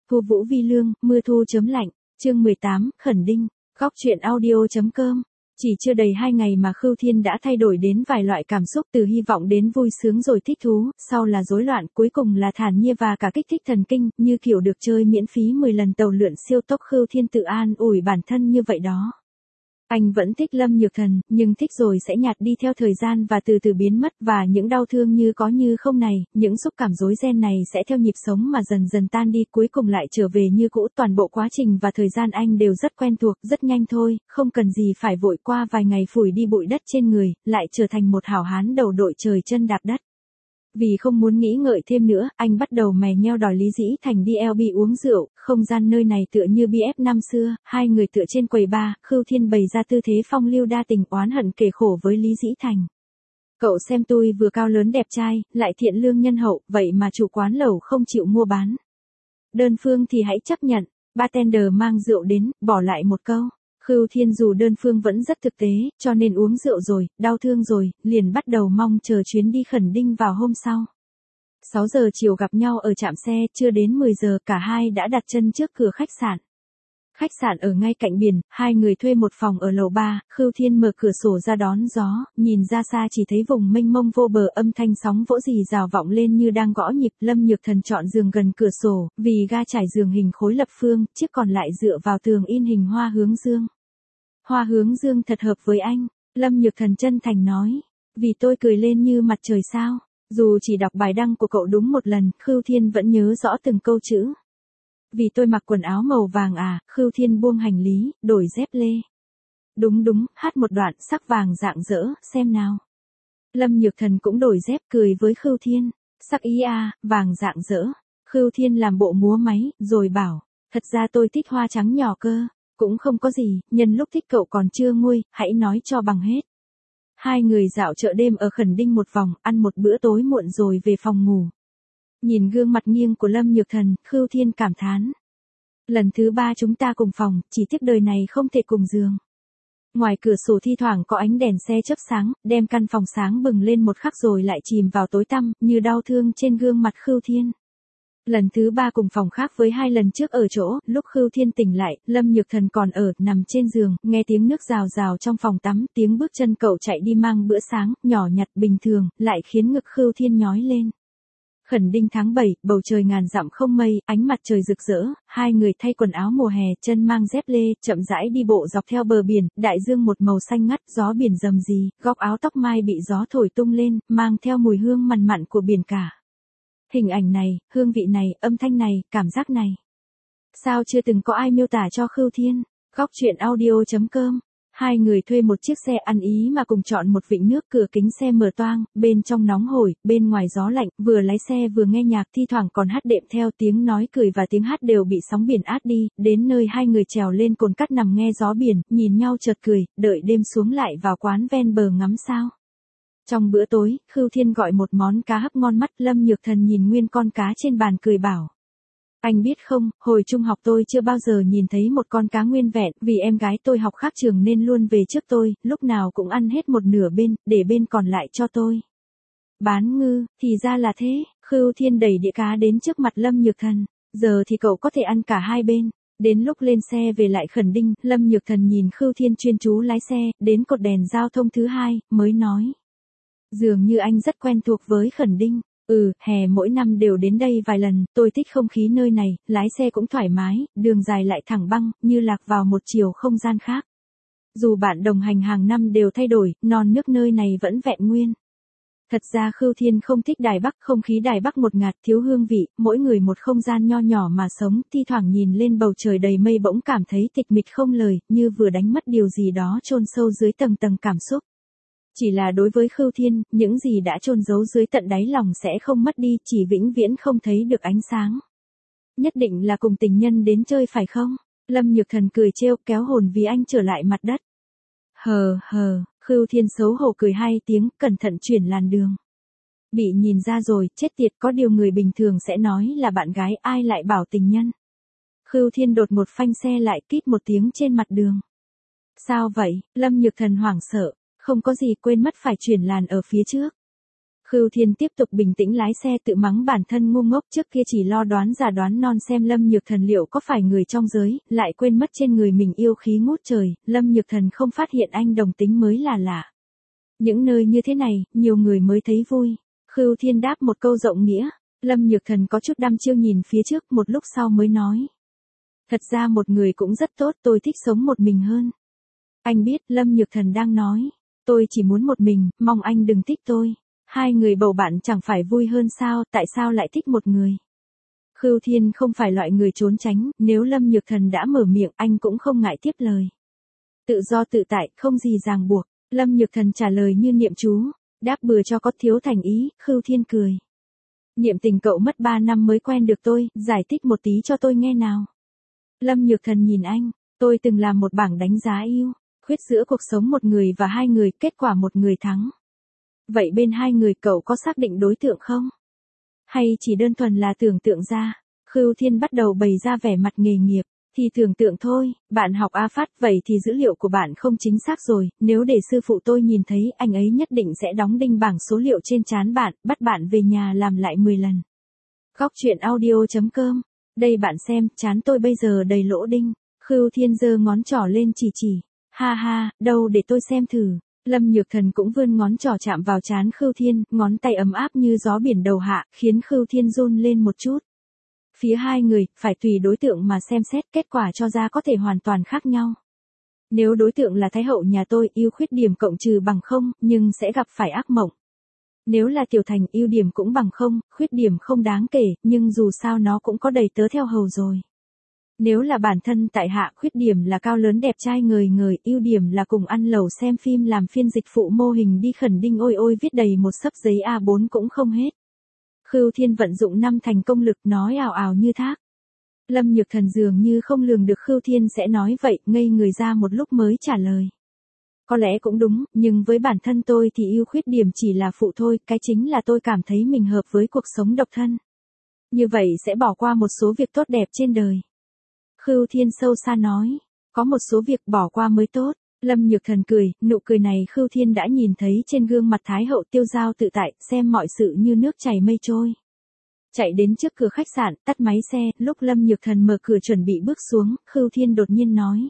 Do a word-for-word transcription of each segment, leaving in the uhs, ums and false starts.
Thu Vũ Vi Lương, mưa thu chớm lạnh, chương mười tám, Khẩn Đinh, góc truyện audio.com. Chỉ chưa đầy hai ngày mà Khưu Thiên đã thay đổi đến vài loại cảm xúc, từ hy vọng đến vui sướng rồi thích thú, sau là rối loạn, cuối cùng là thản nhiên và cả kích thích thần kinh, như kiểu được chơi miễn phí mười lần tàu lượn siêu tốc. Khưu Thiên tự an ủi bản thân như vậy đó. Anh vẫn thích Lâm Nhược Thần, nhưng thích rồi sẽ nhạt đi theo thời gian và từ từ biến mất, và những đau thương như có như không này, những xúc cảm rối ren này sẽ theo nhịp sống mà dần dần tan đi, cuối cùng lại trở về như cũ. Toàn bộ quá trình và thời gian anh đều rất quen thuộc, rất nhanh thôi, không cần gì phải vội, qua vài ngày phủi đi bụi đất trên người, lại trở thành một hảo hán đầu đội trời chân đạp đất. Vì không muốn nghĩ ngợi thêm nữa, anh bắt đầu mè nheo đòi Lý Dĩ Thành đi eo bi uống rượu. Không gian nơi này tựa như bê ép năm xưa, hai người tựa trên quầy bar, Khưu Thiên bày ra tư thế phong lưu đa tình oán hận kể khổ với Lý Dĩ Thành. Cậu xem tôi vừa cao lớn đẹp trai, lại thiện lương nhân hậu, vậy mà chủ quán lẩu không chịu mua bán. Đơn phương thì hãy chấp nhận. Bartender mang rượu đến, bỏ lại một câu. Khưu Thiên dù đơn phương vẫn rất thực tế, cho nên uống rượu rồi, đau thương rồi, liền bắt đầu mong chờ chuyến đi Khẩn Đinh vào hôm sau. sáu giờ chiều gặp nhau ở trạm xe, chưa đến mười giờ cả hai đã đặt chân trước cửa khách sạn. Khách sạn ở ngay cạnh biển, hai người thuê một phòng ở lầu ba. Khưu Thiên mở cửa sổ ra đón gió, nhìn ra xa chỉ thấy vùng mênh mông vô bờ, âm thanh sóng vỗ rì rào vọng lên như đang gõ nhịp. Lâm Nhược Thần chọn giường gần cửa sổ, vì ga trải giường hình khối lập phương, chiếc còn lại dựa vào tường in hình hoa hướng dương. Hoa hướng dương thật hợp với anh, Lâm Nhược Thần chân thành nói, vì tôi cười lên như mặt trời sao. Dù chỉ đọc bài đăng của cậu đúng một lần, Khưu Thiên vẫn nhớ rõ từng câu chữ. Vì tôi mặc quần áo màu vàng à. Khưu Thiên buông hành lý, đổi dép lê. Đúng đúng, hát một đoạn, sắc vàng rạng rỡ, xem nào. Lâm Nhược Thần cũng đổi dép cười với Khưu Thiên, sắc ý à, vàng rạng rỡ. Khưu Thiên làm bộ múa máy, rồi bảo, thật ra tôi thích hoa trắng nhỏ cơ. Cũng không có gì, nhân lúc thích cậu còn chưa nguôi, hãy nói cho bằng hết. Hai người dạo chợ đêm ở Khẩn Đinh một vòng, ăn một bữa tối muộn rồi về phòng ngủ. Nhìn gương mặt nghiêng của Lâm Nhược Thần, Khưu Thiên cảm thán. Lần thứ ba chúng ta cùng phòng, chỉ tiếc đời này không thể cùng giường. Ngoài cửa sổ thi thoảng có ánh đèn xe chớp sáng, đem căn phòng sáng bừng lên một khắc rồi lại chìm vào tối tăm, như đau thương trên gương mặt Khưu Thiên. Lần thứ ba cùng phòng khác với hai lần trước ở chỗ, lúc Khưu Thiên tỉnh lại, Lâm Nhược Thần còn ở, nằm trên giường, nghe tiếng nước rào rào trong phòng tắm, tiếng bước chân cậu chạy đi mang bữa sáng, nhỏ nhặt bình thường, lại khiến ngực Khưu Thiên nhói lên. Khẩn Đinh tháng bảy, bầu trời ngàn dặm không mây, ánh mặt trời rực rỡ, hai người thay quần áo mùa hè, chân mang dép lê, chậm rãi đi bộ dọc theo bờ biển, đại dương một màu xanh ngắt, gió biển rầm rì, góc áo tóc mai bị gió thổi tung lên, mang theo mùi hương mặn mặn của biển cả. Hình ảnh này, hương vị này, âm thanh này, cảm giác này. Sao chưa từng có ai miêu tả cho Khưu Thiên? Góc truyện audio.com. Hai người thuê một chiếc xe ăn ý mà cùng chọn một vịnh nước, cửa kính xe mở toang, bên trong nóng hổi, bên ngoài gió lạnh, vừa lái xe vừa nghe nhạc, thi thoảng còn hát đệm theo, tiếng nói cười và tiếng hát đều bị sóng biển át đi. Đến nơi hai người trèo lên cồn cát nằm nghe gió biển, nhìn nhau chợt cười, đợi đêm xuống lại vào quán ven bờ ngắm sao. Trong bữa tối, Khưu Thiên gọi một món cá hấp ngon mắt. Lâm Nhược Thần nhìn nguyên con cá trên bàn cười bảo. Anh biết không, hồi trung học tôi chưa bao giờ nhìn thấy một con cá nguyên vẹn, vì em gái tôi học khác trường nên luôn về trước tôi, lúc nào cũng ăn hết một nửa bên, để bên còn lại cho tôi. Bán ngư, thì ra là thế. Khưu Thiên đẩy đĩa cá đến trước mặt Lâm Nhược Thần. Giờ thì cậu có thể ăn cả hai bên. Đến lúc lên xe về lại Khẩn Đinh, Lâm Nhược Thần nhìn Khưu Thiên chuyên chú lái xe, đến cột đèn giao thông thứ hai, mới nói. Dường như anh rất quen thuộc với Khẩn Đinh. Ừ, hè mỗi năm đều đến đây vài lần, tôi thích không khí nơi này, lái xe cũng thoải mái, đường dài lại thẳng băng, như lạc vào một chiều không gian khác. Dù bạn đồng hành hàng năm đều thay đổi, non nước nơi này vẫn vẹn nguyên. Thật ra Khưu Thiên không thích Đài Bắc, không khí Đài Bắc ngột ngạt, thiếu hương vị, mỗi người một không gian nho nhỏ mà sống, thi thoảng nhìn lên bầu trời đầy mây bỗng cảm thấy tịch mịch không lời, như vừa đánh mất điều gì đó chôn sâu dưới tầng tầng cảm xúc. Chỉ là đối với Khưu Thiên, những gì đã chôn giấu dưới tận đáy lòng sẽ không mất đi, chỉ vĩnh viễn không thấy được ánh sáng. Nhất định là cùng tình nhân đến chơi phải không? Lâm Nhược Thần cười trêu, kéo hồn vì anh trở lại mặt đất. Hờ hờ, Khưu Thiên xấu hổ cười hai tiếng, cẩn thận chuyển làn đường. Bị nhìn ra rồi, chết tiệt, có điều người bình thường sẽ nói là bạn gái, ai lại bảo tình nhân. Khưu Thiên đột một phanh xe lại, kít một tiếng trên mặt đường. Sao vậy? Lâm Nhược Thần hoảng sợ. Không có gì, quên mất phải chuyển làn ở phía trước. Khưu Thiên tiếp tục bình tĩnh lái xe tự mắng bản thân ngu ngốc, trước kia chỉ lo đoán giả đoán non xem Lâm Nhược Thần liệu có phải người trong giới, lại quên mất trên người mình yêu khí ngút trời, Lâm Nhược Thần không phát hiện anh đồng tính mới là lạ. Những nơi như thế này, nhiều người mới thấy vui. Khưu Thiên đáp một câu rộng nghĩa, Lâm Nhược Thần có chút đăm chiêu nhìn phía trước, một lúc sau mới nói. Thật ra một người cũng rất tốt, tôi thích sống một mình hơn. Anh biết, Lâm Nhược Thần đang nói, tôi chỉ muốn một mình, mong anh đừng thích tôi. Hai người bầu bạn chẳng phải vui hơn sao, tại sao lại thích một người? Khưu Thiên không phải loại người trốn tránh, nếu Lâm Nhược Thần đã mở miệng anh cũng không ngại tiếp lời. Tự do tự tại, không gì ràng buộc, Lâm Nhược Thần trả lời như niệm chú, đáp bừa cho có thiếu thành ý, Khưu Thiên cười. Niệm tình cậu mất ba năm mới quen được tôi, giải thích một tí cho tôi nghe nào. Lâm Nhược Thần nhìn anh, tôi từng làm một bảng đánh giá ưu khuyết giữa cuộc sống một người và hai người, kết quả một người thắng. Vậy bên hai người cậu có xác định đối tượng không? Hay chỉ đơn thuần là tưởng tượng ra? Khưu Thiên bắt đầu bày ra vẻ mặt nghề nghiệp, thì tưởng tượng thôi, bạn học A Phát, vậy thì dữ liệu của bạn không chính xác rồi, nếu để sư phụ tôi nhìn thấy, anh ấy nhất định sẽ đóng đinh bảng số liệu trên trán bạn, bắt bạn về nhà làm lại mười lần. Góc truyện audio chấm com, đây bạn xem, trán tôi bây giờ đầy lỗ đinh. Khưu Thiên giơ ngón trỏ lên chỉ chỉ, ha ha, đâu để tôi xem thử. Lâm Nhược Thần cũng vươn ngón trỏ chạm vào trán Khưu Thiên, ngón tay ấm áp như gió biển đầu hạ, khiến Khưu Thiên run lên một chút. Phía hai người, phải tùy đối tượng mà xem xét, kết quả cho ra có thể hoàn toàn khác nhau. Nếu đối tượng là Thái hậu nhà tôi, ưu khuyết điểm cộng trừ bằng không, nhưng sẽ gặp phải ác mộng. Nếu là Tiểu Thành, ưu điểm cũng bằng không, khuyết điểm không đáng kể, nhưng dù sao nó cũng có đầy tớ theo hầu rồi. Nếu là bản thân tại hạ, khuyết điểm là cao lớn đẹp trai ngời ngời, ưu điểm là cùng ăn lẩu xem phim làm phiên dịch phụ mô hình đi khẩn đinh ôi ôi viết đầy một xấp giấy A bốn cũng không hết. Khưu Thiên vận dụng năm thành công lực nói ào ào như thác. Lâm Nhược Thần dường như không lường được Khưu Thiên sẽ nói vậy, ngây người ra một lúc mới trả lời. Có lẽ cũng đúng, nhưng với bản thân tôi thì ưu khuyết điểm chỉ là phụ thôi, cái chính là tôi cảm thấy mình hợp với cuộc sống độc thân. Như vậy sẽ bỏ qua một số việc tốt đẹp trên đời. Khưu Thiên sâu xa nói, có một số việc bỏ qua mới tốt. Lâm Nhược Thần cười, nụ cười này Khưu Thiên đã nhìn thấy trên gương mặt Thái hậu tiêu dao tự tại, xem mọi sự như nước chảy mây trôi. Chạy đến trước cửa khách sạn, tắt máy xe, lúc Lâm Nhược Thần mở cửa chuẩn bị bước xuống, Khưu Thiên đột nhiên nói.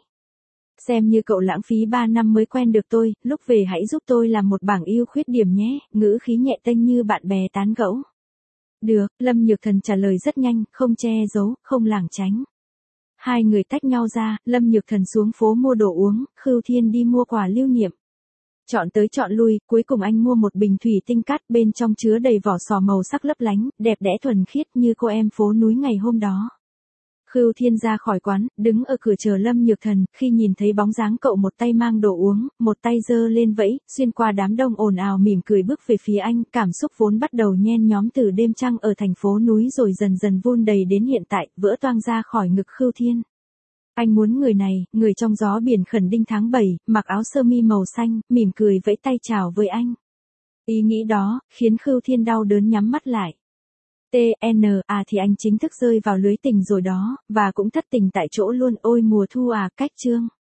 Xem như cậu lãng phí ba năm mới quen được tôi, lúc về hãy giúp tôi làm một bảng ưu khuyết điểm nhé, ngữ khí nhẹ tênh như bạn bè tán gẫu. Được, Lâm Nhược Thần trả lời rất nhanh, không che giấu, không lảng tránh. Hai người tách nhau ra, Lâm Nhược Thần xuống phố mua đồ uống, Khưu Thiên đi mua quà lưu niệm. Chọn tới chọn lui, cuối cùng anh mua một bình thủy tinh cát, bên trong chứa đầy vỏ sò màu sắc lấp lánh, đẹp đẽ thuần khiết như cô em phố núi ngày hôm đó. Khưu Thiên ra khỏi quán, đứng ở cửa chờ Lâm Nhược Thần, khi nhìn thấy bóng dáng cậu một tay mang đồ uống, một tay giơ lên vẫy, xuyên qua đám đông ồn ào mỉm cười bước về phía anh, cảm xúc vốn bắt đầu nhen nhóm từ đêm trăng ở thành phố núi rồi dần dần vun đầy đến hiện tại, vỡ toang ra khỏi ngực Khưu Thiên. Anh muốn người này, người trong gió biển khẩn đinh tháng bảy, mặc áo sơ mi màu xanh, mỉm cười vẫy tay chào với anh. Ý nghĩ đó, khiến Khưu Thiên đau đớn nhắm mắt lại. T N à thì anh chính thức rơi vào lưới tình rồi đó, và cũng thất tình tại chỗ luôn, ôi mùa thu à, cách chương.